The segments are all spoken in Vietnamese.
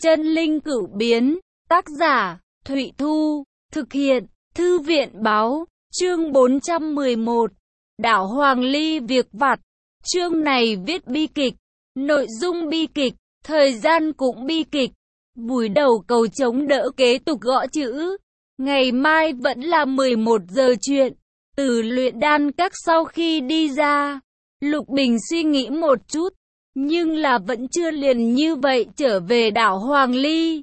Chân linh cửu biến, tác giả, Thụy Thu, thực hiện, Thư viện báo, chương 411, Đảo Hoàng Ly việc vặt. Chương này viết bi kịch, nội dung bi kịch, thời gian cũng bi kịch. Vùi đầu cầu chống đỡ kế tục gõ chữ. Ngày mai vẫn là 11 giờ chuyện. Từ luyện đan các sau khi đi ra, Lục Bình suy nghĩ một chút, nhưng là vẫn chưa liền như vậy trở về đảo Hoàng Ly,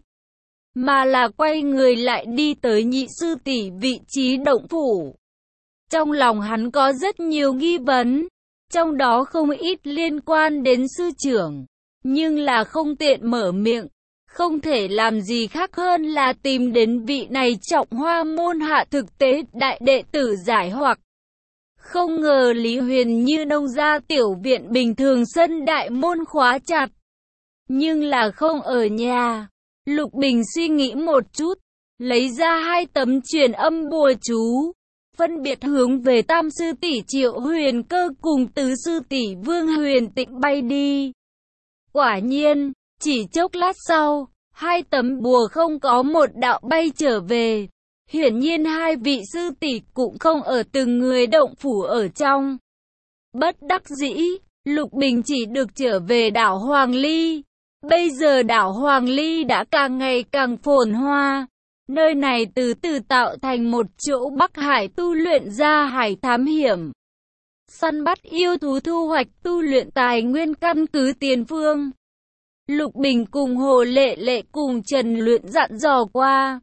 mà là quay người lại đi tới nhị sư tỷ vị trí động phủ. Trong lòng hắn có rất nhiều nghi vấn, trong đó không ít liên quan đến sư trưởng, nhưng là không tiện mở miệng, không thể làm gì khác hơn là tìm đến vị này Trọng Hoa môn hạ thực tế đại đệ tử giải hoặc. Không ngờ Lý Huyền như nông gia tiểu viện bình thường sân đại môn khóa chặt, nhưng là không ở nhà. Lục Bình suy nghĩ một chút, lấy ra 2 tấm truyền âm bùa chú, phân biệt hướng về tam sư tỷ Triệu Huyền Cơ cùng tứ sư tỷ Vương Huyền Tịnh bay đi. Quả nhiên, chỉ chốc lát sau, 2 tấm bùa không có một đạo bay trở về. Hiển nhiên 2 vị sư tỷ cũng không ở từng người động phủ ở trong. Bất đắc dĩ, Lục Bình chỉ được trở về đảo Hoàng Ly. Bây giờ đảo Hoàng Ly đã càng ngày càng phồn hoa. Nơi này từ từ tạo thành một chỗ Bắc Hải tu luyện ra hải thám hiểm, săn bắt yêu thú, thu hoạch tu luyện tài nguyên căn cứ tiền phương. Lục Bình cùng Hồ Lệ Lệ cùng Trần Luyện dặn dò qua,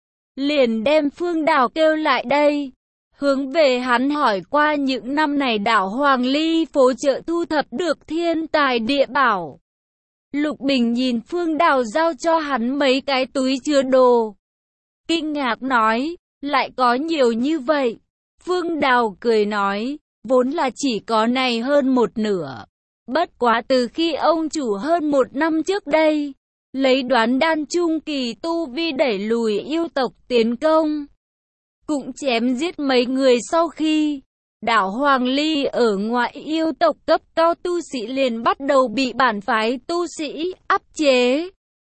liền đem Phương Đào kêu lại đây, hướng về hắn hỏi qua những năm này đảo Hoàng Ly phố chợ thu thập được thiên tài địa bảo. Lục Bình nhìn Phương Đào giao cho hắn mấy cái túi chứa đồ, kinh ngạc nói, lại có nhiều như vậy. Phương Đào cười nói, vốn là chỉ có này hơn một nửa. Bất quá từ khi ông chủ hơn 1 năm trước đây, lấy đoán đan trung kỳ tu vi đẩy lùi yêu tộc tiến công, cũng chém giết mấy người sau khi đảo Hoàng Ly ở ngoại yêu tộc cấp cao tu sĩ liền bắt đầu bị bản phái tu sĩ áp chế.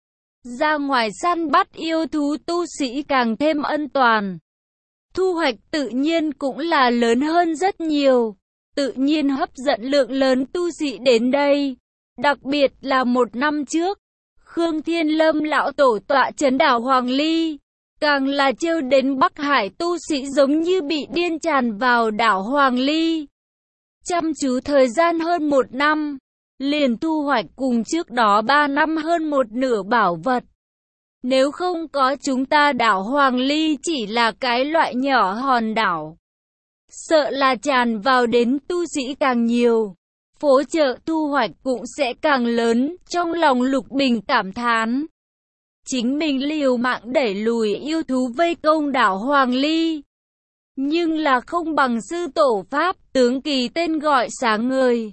Ra ngoài săn bắt yêu thú tu sĩ càng thêm an toàn, thu hoạch tự nhiên cũng là lớn hơn rất nhiều, tự nhiên hấp dẫn lượng lớn tu sĩ đến đây. Đặc biệt là 1 năm trước, Khương Thiên Lâm lão tổ tọa trấn đảo Hoàng Ly, càng là trêu đến Bắc Hải tu sĩ giống như bị điên tràn vào đảo Hoàng Ly. Chăm chú thời gian hơn 1 năm, liền thu hoạch cùng trước đó 3 năm hơn một nửa bảo vật. Nếu không có chúng ta đảo Hoàng Ly chỉ là cái loại nhỏ hòn đảo, sợ là tràn vào đến tu sĩ càng nhiều, phố chợ thu hoạch cũng sẽ càng lớn. Trong lòng Lục Bình cảm thán, chính mình liều mạng đẩy lùi yêu thú vây công đảo Hoàng Ly, nhưng là không bằng sư tổ Pháp tướng kỳ tên gọi sáng ngời.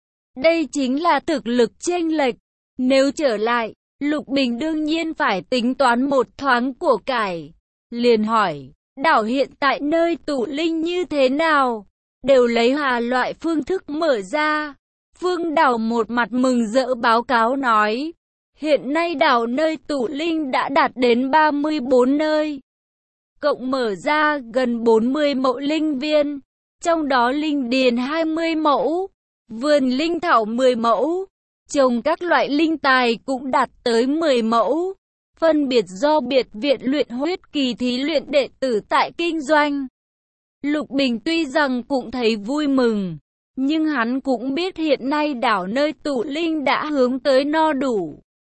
Đây chính là thực lực chênh lệch. Nếu trở lại, Lục Bình đương nhiên phải tính toán một thoáng của cải. Liền hỏi, đảo hiện tại nơi tụ linh như thế nào? Đều lấy hà loại phương thức mở ra. Phương Đảo một mặt mừng rỡ báo cáo nói, hiện nay đảo nơi tụ linh đã đạt đến 34 nơi. Cộng mở ra gần 40 mẫu linh viên, trong đó linh điền 20 mẫu, vườn linh thảo 10 mẫu, trồng các loại linh tài cũng đạt tới 10 mẫu, phân biệt do biệt viện luyện huyết kỳ thí luyện đệ tử tại kinh doanh. Lục Bình tuy rằng cũng thấy vui mừng, nhưng hắn cũng biết hiện nay đảo nơi tụ linh đã hướng tới no đủ.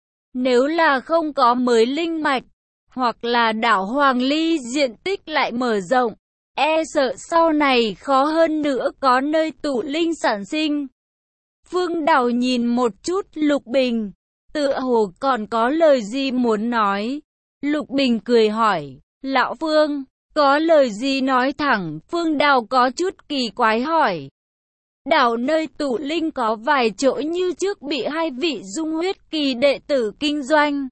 Nếu là không có mới linh mạch, hoặc là đảo Hoàng Ly diện tích lại mở rộng, e sợ sau này khó hơn nữa có nơi tụ linh sản sinh. Phương Đào nhìn một chút Lục Bình, tựa hồ còn có lời gì muốn nói. Lục Bình cười hỏi, lão Phương, có lời gì nói thẳng? Phương Đào có chút kỳ quái hỏi. Đảo nơi tụ linh có vài chỗ như trước bị 2 vị dung huyết kỳ đệ tử kinh doanh.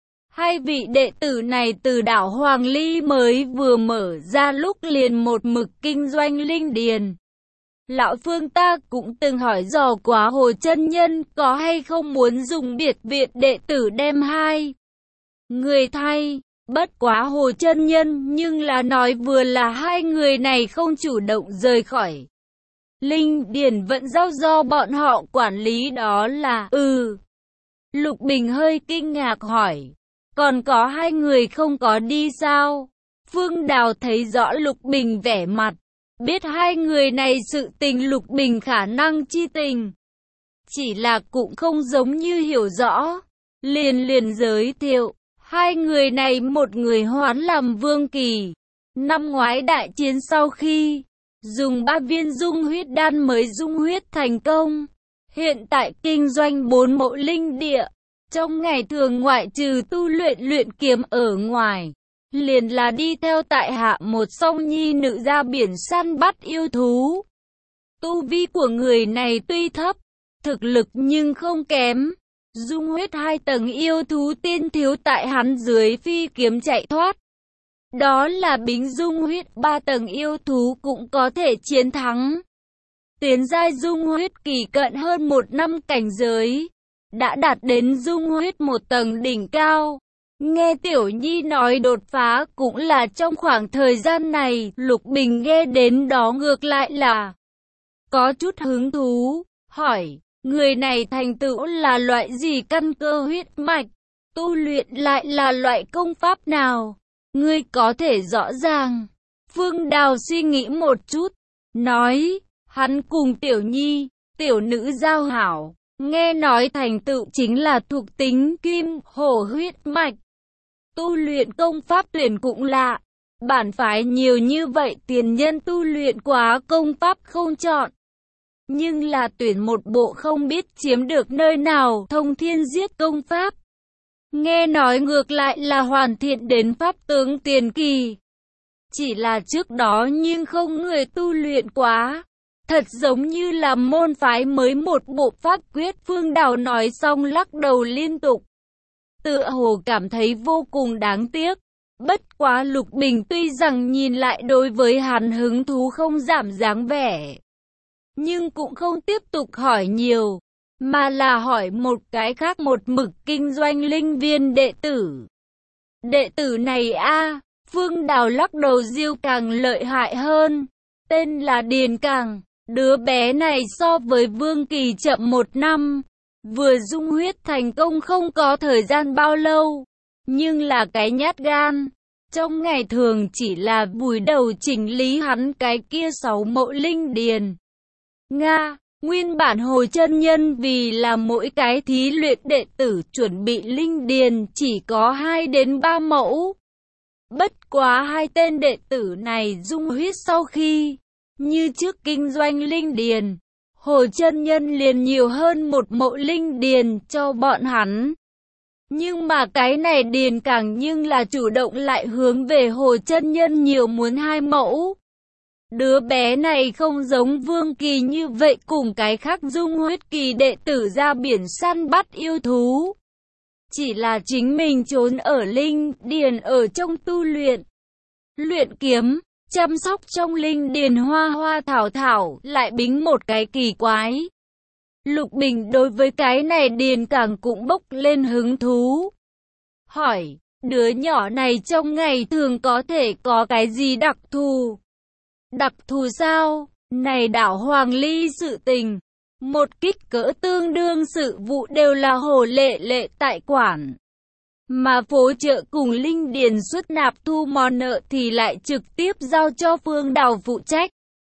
2 vị đệ tử này từ đảo Hoàng Ly mới vừa mở ra lúc liền một mực kinh doanh linh điền. Lão Phương ta cũng từng hỏi dò quá Hồ chân nhân có hay không muốn dùng biệt viện đệ tử đem 2 người thay. Bất quá Hồ chân nhân nhưng là nói vừa là hai người này không chủ động rời khỏi linh điền vẫn giao do bọn họ quản lý đó là Lục Bình hơi kinh ngạc hỏi, còn có hai người không có đi sao? Phương Đào thấy rõ Lục Bình vẻ mặt, biết hai người này sự tình Lục Bình khả năng chi tình. Chỉ là cũng không giống như hiểu rõ, liền giới thiệu, hai người này một người hoán làm vương kỳ. Năm ngoái đại chiến sau khi dùng 3 viên dung huyết đan mới dung huyết thành công. Hiện tại kinh doanh 4 mộ linh địa. Trong ngày thường ngoại trừ tu luyện kiếm ở ngoài, liền là đi theo tại hạ một song nhi nữ ra biển săn bắt yêu thú. Tu vi của người này tuy thấp, thực lực nhưng không kém. Dung huyết 2 tầng yêu thú tiên thiếu tại hắn dưới phi kiếm chạy thoát. Đó là bính dung huyết 3 tầng yêu thú cũng có thể chiến thắng. Tiến giai dung huyết kỳ cận hơn 1 năm cảnh giới, đã đạt đến dung huyết 1 tầng đỉnh cao. Nghe Tiểu Nhi nói đột phá cũng là trong khoảng thời gian này, Lục Bình nghe đến đó ngược lại là có chút hứng thú, hỏi, người này thành tựu là loại gì căn cơ huyết mạch, tu luyện lại là loại công pháp nào? Ngươi có thể rõ ràng. Phương Đào suy nghĩ một chút, nói, hắn cùng Tiểu Nhi, tiểu nữ giao hảo, nghe nói thành tựu chính là thuộc tính kim hổ huyết mạch. Tu luyện công pháp tuyển cũng lạ, bản phái nhiều như vậy tiền nhân tu luyện quá công pháp không chọn. Nhưng là tuyển một bộ không biết chiếm được nơi nào thông thiên giết công pháp. Nghe nói ngược lại là hoàn thiện đến pháp tướng tiền kỳ. Chỉ là trước đó nhưng không người tu luyện quá. Thật giống như là môn phái mới một bộ pháp quyết. Phương Đào nói xong lắc đầu liên tục. Tựa hồ cảm thấy vô cùng đáng tiếc. Bất quá Lục Bình tuy rằng nhìn lại đối với hắn hứng thú không giảm dáng vẻ, nhưng cũng không tiếp tục hỏi nhiều, mà là hỏi một cái khác một mực kinh doanh linh viên đệ tử. Đệ tử này Phương Đào lắc đầu diêu càng lợi hại hơn, tên là Điền Càng. Đứa bé này so với Vương Kỳ chậm 1 năm, vừa dung huyết thành công không có thời gian bao lâu, nhưng là cái nhát gan. Trong ngày thường chỉ là vùi đầu chỉnh lý hắn cái kia 6 mộ linh điền. Nguyên bản Hồ chân nhân vì là mỗi cái thí luyện đệ tử chuẩn bị linh điền chỉ có 2 đến 3 mẫu. Bất quá 2 tên đệ tử này dung huyết sau khi như trước kinh doanh linh điền, Hồ chân nhân liền nhiều hơn 1 mộ linh điền cho bọn hắn. Nhưng mà cái này Điền Càng nhưng là chủ động lại hướng về Hồ chân nhân nhiều muốn 2 mẫu. Đứa bé này không giống Vương Kỳ như vậy cùng cái khác dung huyết kỳ đệ tử ra biển săn bắt yêu thú. Chỉ là chính mình trốn ở linh điền ở trong tu luyện. Luyện kiếm, chăm sóc trong linh điền hoa thảo thảo lại bính một cái kỳ quái. Lục Bình đối với cái này Điền Càng cũng bốc lên hứng thú. Hỏi, đứa nhỏ này trong ngày thường có thể có cái gì đặc thù? Đặc thù sao? Này đảo Hoàng Ly sự tình, một kích cỡ tương đương sự vụ đều là Hồ Lệ tại quản. Mà phố chợ cùng linh điền xuất nạp thu món nợ thì lại trực tiếp giao cho Phương Đào phụ trách.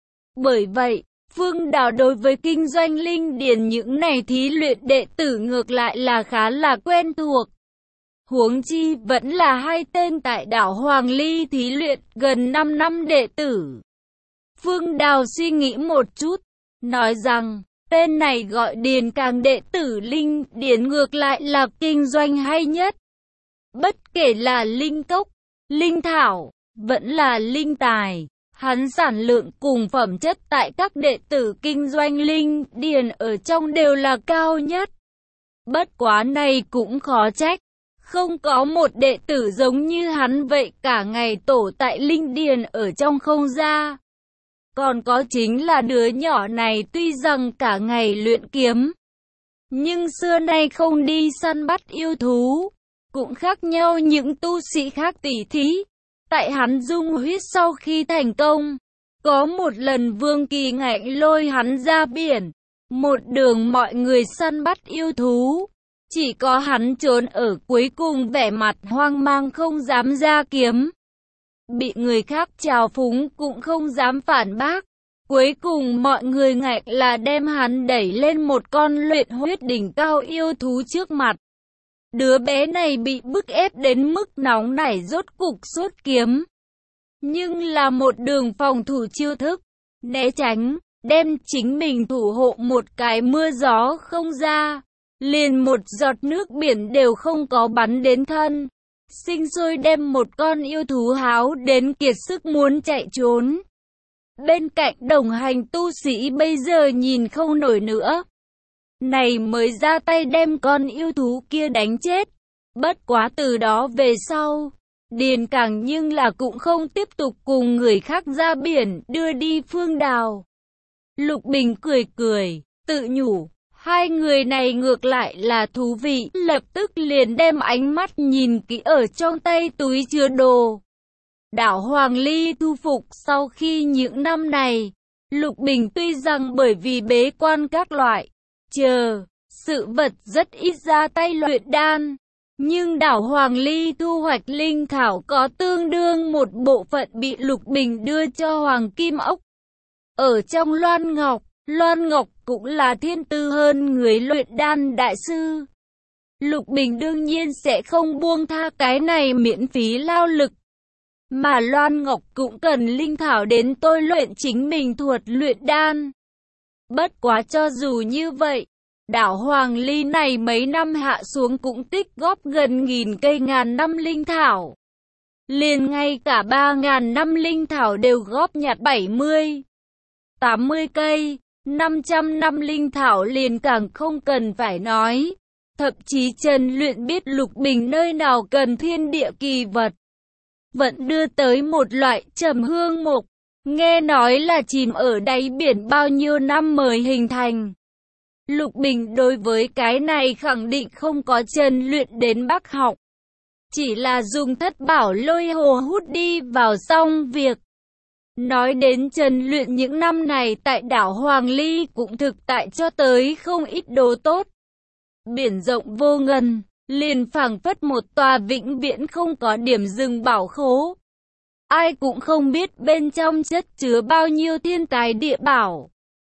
Bởi vậy, Phương Đào đối với kinh doanh linh điền những này thí luyện đệ tử ngược lại là khá là quen thuộc. Huống chi vẫn là 2 tên tại đảo Hoàng Ly thí luyện gần 5 năm đệ tử. Phương Đào suy nghĩ một chút, nói rằng, tên này gọi Điền Càng đệ tử linh điền ngược lại là kinh doanh hay nhất. Bất kể là linh cốc, linh thảo, vẫn là linh tài, hắn sản lượng cùng phẩm chất tại các đệ tử kinh doanh linh điền ở trong đều là cao nhất. Bất quá này cũng khó trách, không có một đệ tử giống như hắn vậy cả ngày tổ tại linh điền ở trong không ra. Còn có chính là đứa nhỏ này tuy rằng cả ngày luyện kiếm, nhưng xưa nay không đi săn bắt yêu thú. cũng khác nhau những tu sĩ khác tỉ thí. Tại hắn dung huyết sau khi thành công, có một lần Vương Kỳ Ngạnh lôi hắn ra biển, một đường mọi người săn bắt yêu thú. Chỉ có hắn trốn ở cuối cùng vẻ mặt hoang mang không dám ra kiếm. Bị người khác trào phúng cũng không dám phản bác. Cuối cùng mọi người ngạnh là đem hắn đẩy lên một con luyện huyết đỉnh cao yêu thú trước mặt. Đứa bé này bị bức ép đến mức nóng nảy rốt cục xuất kiếm. Nhưng là một đường phòng thủ chiêu thức, né tránh, đem chính mình thủ hộ một cái mưa gió không ra. Liền một giọt nước biển đều không có bắn đến thân. Sinh sôi đem một con yêu thú háo đến kiệt sức muốn chạy trốn. Bên cạnh đồng hành tu sĩ bây giờ nhìn không nổi nữa. Này mới ra tay đem con yêu thú kia đánh chết. Bất quá từ đó về sau, Điền Cảng nhưng là cũng không tiếp tục cùng người khác ra biển đưa đi Phương Đào. Lục Bình cười cười, tự nhủ. Hai người này ngược lại là thú vị, lập tức liền đem ánh mắt nhìn kỹ ở trong tay túi chứa đồ. Đảo Hoàng Ly thu phục sau khi những năm này, Lục Bình tuy rằng bởi vì bế quan các loại, sự vật rất ít ra tay luyện đan, nhưng đảo Hoàng Ly thu hoạch linh thảo có tương đương một bộ phận bị Lục Bình đưa cho Hoàng Kim Ốc. Ở trong Loan Ngọc cũng là thiên tư hơn người luyện đan đại sư. Lục Bình đương nhiên sẽ không buông tha cái này miễn phí lao lực. Mà Loan Ngọc cũng cần linh thảo đến tôi luyện chính mình thuật luyện đan. Bất quá cho dù như vậy, đảo Hoàng Ly này mấy năm hạ xuống cũng tích góp gần 1000 cây ngàn năm linh thảo. Liền ngay cả 3000 năm linh thảo đều góp nhặt 70, 80 cây. 500 năm linh thảo liền càng không cần phải nói. Thậm chí Trần Luyện biết Lục Bình nơi nào cần thiên địa kỳ vật, vẫn đưa tới một loại trầm hương mục, nghe nói là chìm ở đáy biển bao nhiêu năm mới hình thành. Lục Bình đối với cái này khẳng định không có Trần Luyện đến Bắc học, chỉ là dùng thất bảo lôi hồ hút đi vào xong việc. Nói đến Trần Luyện những năm này tại đảo Hoàng Ly cũng thực tại cho tới không ít đồ tốt. Biển rộng vô ngần, liền phảng phất một tòa vĩnh viễn không có điểm dừng bảo khố. Ai cũng không biết bên trong chất chứa bao nhiêu thiên tài địa bảo.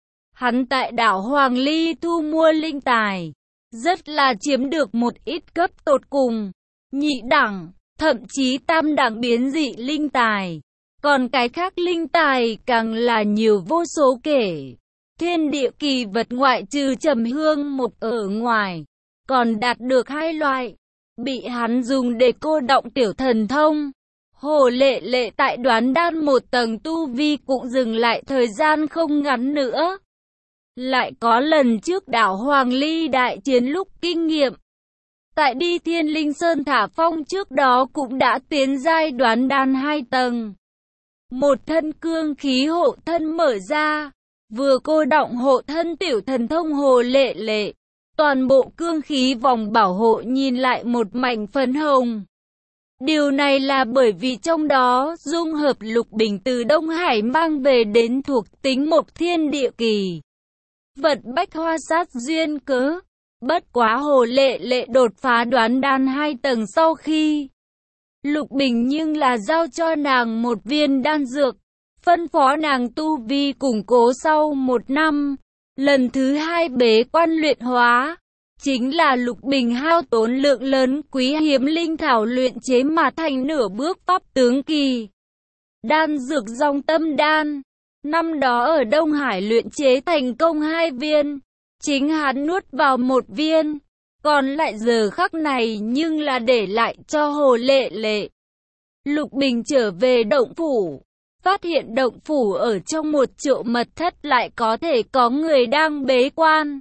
Hắn tại đảo Hoàng Ly thu mua linh tài, rất là chiếm được một ít cấp tột cùng, nhị đẳng, thậm chí tam đẳng biến dị linh tài. Còn cái khác linh tài càng là nhiều vô số kể. Thiên địa kỳ vật ngoại trừ trầm hương mục ở ngoài, còn đạt được 2 loại, bị hắn dùng để cô động tiểu thần thông. Hồ Lệ Lệ tại đoán đan 1 tầng tu vi cũng dừng lại thời gian không ngắn nữa. Lại có lần trước đảo Hoàng Ly đại chiến lúc kinh nghiệm, tại đi Thiên Linh Sơn thả phong trước đó cũng đã tiến giai đoán đan 2 tầng. Một thân cương khí hộ thân mở ra, vừa cô động hộ thân tiểu thần thông Hồ Lệ Lệ, toàn bộ cương khí vòng bảo hộ nhìn lại một mảnh phấn hồng. Điều này là bởi vì trong đó dung hợp Lục Bình từ Đông Hải mang về đến thuộc tính mộc thiên địa kỳ vật bách hoa sát duyên cớ. Bất quá Hồ Lệ Lệ đột phá đoán đan 2 tầng sau khi, Lục Bình nhưng là giao cho nàng một viên đan dược, phân phó nàng tu vi củng cố sau 1 năm. Lần thứ 2 bế quan luyện hóa, chính là Lục Bình hao tốn lượng lớn quý hiếm linh thảo luyện chế mà thành nửa bước pháp tướng kỳ. Đan dược Dòng Tâm Đan, năm đó ở Đông Hải luyện chế thành công 2 viên, chính hắn nuốt vào 1 viên. Còn lại giờ khắc này nhưng là để lại cho Hồ Lệ Lệ. Lục Bình trở về động phủ, phát hiện động phủ ở trong một chỗ mật thất lại có thể có người đang bế quan.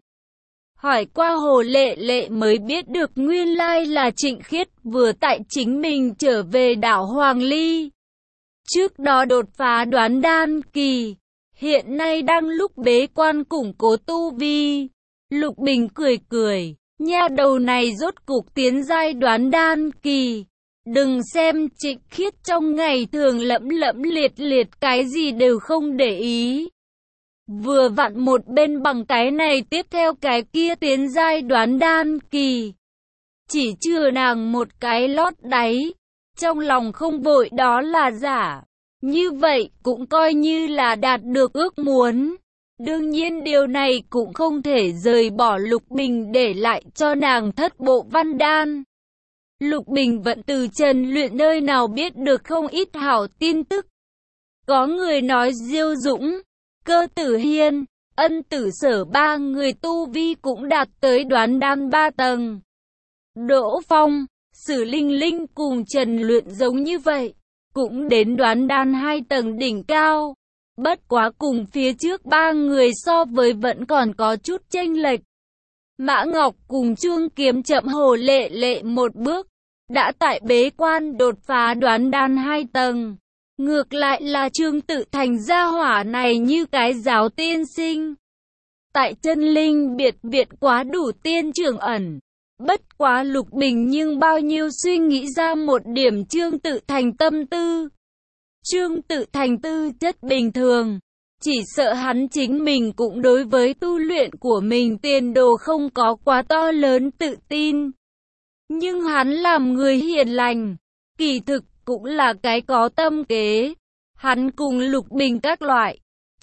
Hỏi qua Hồ Lệ Lệ mới biết được nguyên lai là Trịnh Khiết vừa tại chính mình trở về đảo Hoàng Ly. Trước đó đột phá đoán đan kỳ, hiện nay đang lúc bế quan củng cố tu vi. Lục Bình cười cười, Nha đầu này rốt cục tiến giai đoán đan kỳ. Đừng xem Trịnh Khiết trong ngày thường lẫm lẫm liệt liệt cái gì đều không để ý. Vừa vặn một bên bằng cái này tiếp theo cái kia tiến giai đoán đan kỳ. Chỉ chừa nàng một cái lót đáy. Trong lòng không vội đó là giả. Như vậy cũng coi như là đạt được ước muốn. Đương nhiên điều này cũng không thể rời bỏ Lục Bình để lại cho nàng thất bộ văn đan. Lục Bình vẫn từ Trần Luyện nơi nào biết được không ít hảo tin tức. Có người nói Diêu Dũng, Cơ Tử Hiên, Ân Tử Sở ba người tu vi cũng đạt tới đoán đan 3 tầng. Đỗ Phong, Sử Linh Linh cùng Trần Luyện giống như vậy, cũng đến đoán đan 2 tầng đỉnh cao. Bất quá cùng phía trước 3 người so với vẫn còn có chút chênh lệch. Mã Ngọc cùng Trương Kiếm chậm Hồ Lệ Lệ một bước, đã tại bế quan đột phá đoán đan 2 tầng. Ngược lại là Trương Tự Thành gia hỏa này như cái giáo tiên sinh. Tại Chân Linh biệt viện quá đủ tiên trưởng ẩn. Bất quá Lục Bình nhưng bao nhiêu suy nghĩ ra một điểm Trương Tự Thành tâm tư. Trương Tự Thành tư chất bình thường, chỉ sợ hắn chính mình cũng đối với tu luyện của mình tiền đồ không có quá to lớn tự tin. Nhưng hắn làm người hiền lành, kỳ thực cũng là cái có tâm kế. Hắn cùng Lục Bình các loại,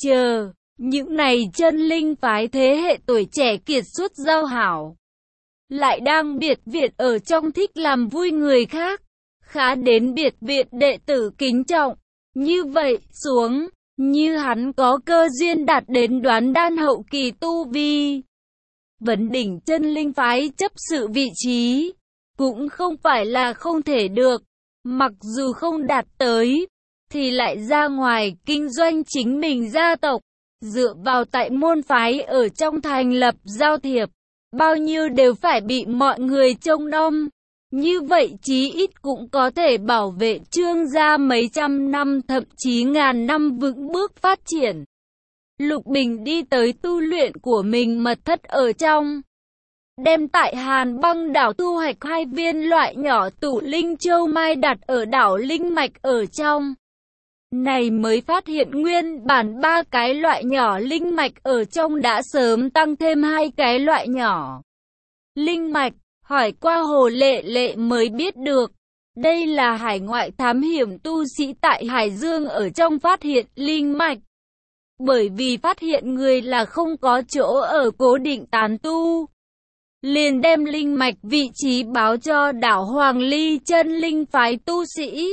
những này chân linh phái thế hệ tuổi trẻ kiệt xuất giao hảo. Lại đang biệt viện ở trong thích làm vui người khác, khá đến biệt viện đệ tử kính trọng. Như vậy xuống, như hắn có cơ duyên đạt đến đoán đan hậu kỳ tu vi. Vấn đỉnh chân linh phái chấp sự vị trí, cũng không phải là không thể được. Mặc dù không đạt tới, thì lại ra ngoài kinh doanh chính mình gia tộc, dựa vào tại môn phái ở trong thành lập giao thiệp. Bao nhiêu đều phải bị mọi người trông nom. Như vậy chí ít cũng có thể bảo vệ Trương gia mấy trăm năm thậm chí ngàn năm vững bước phát triển. Lục Bình đi tới tu luyện của mình mật thất ở trong. Đem tại Hàn Băng đảo thu hoạch 2 viên loại nhỏ tụ linh châu mai đặt ở đảo linh mạch ở trong. Này mới phát hiện nguyên bản 3 cái loại nhỏ linh mạch ở trong đã sớm tăng thêm 2 cái loại nhỏ linh mạch. Hỏi qua Hồ Lệ Lệ mới biết được, đây là hải ngoại thám hiểm tu sĩ tại Hải Dương ở trong phát hiện linh mạch. Bởi vì phát hiện người là không có chỗ ở cố định tán tu, liền đem linh mạch vị trí báo cho đảo Hoàng Ly chân linh phái tu sĩ.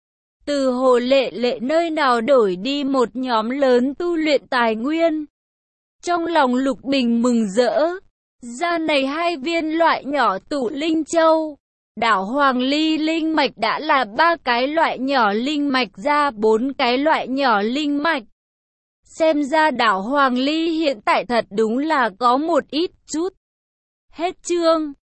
Từ Hồ Lệ Lệ nơi nào đổi đi một nhóm lớn tu luyện tài nguyên. Trong lòng Lục Bình mừng rỡ. Ra này 2 viên loại nhỏ tụ linh châu. Đảo Hoàng Ly linh mạch đã là 3 cái loại nhỏ linh mạch ra 4 cái loại nhỏ linh mạch. Xem ra đảo Hoàng Ly hiện tại thật đúng là có một ít chút. Hết chương.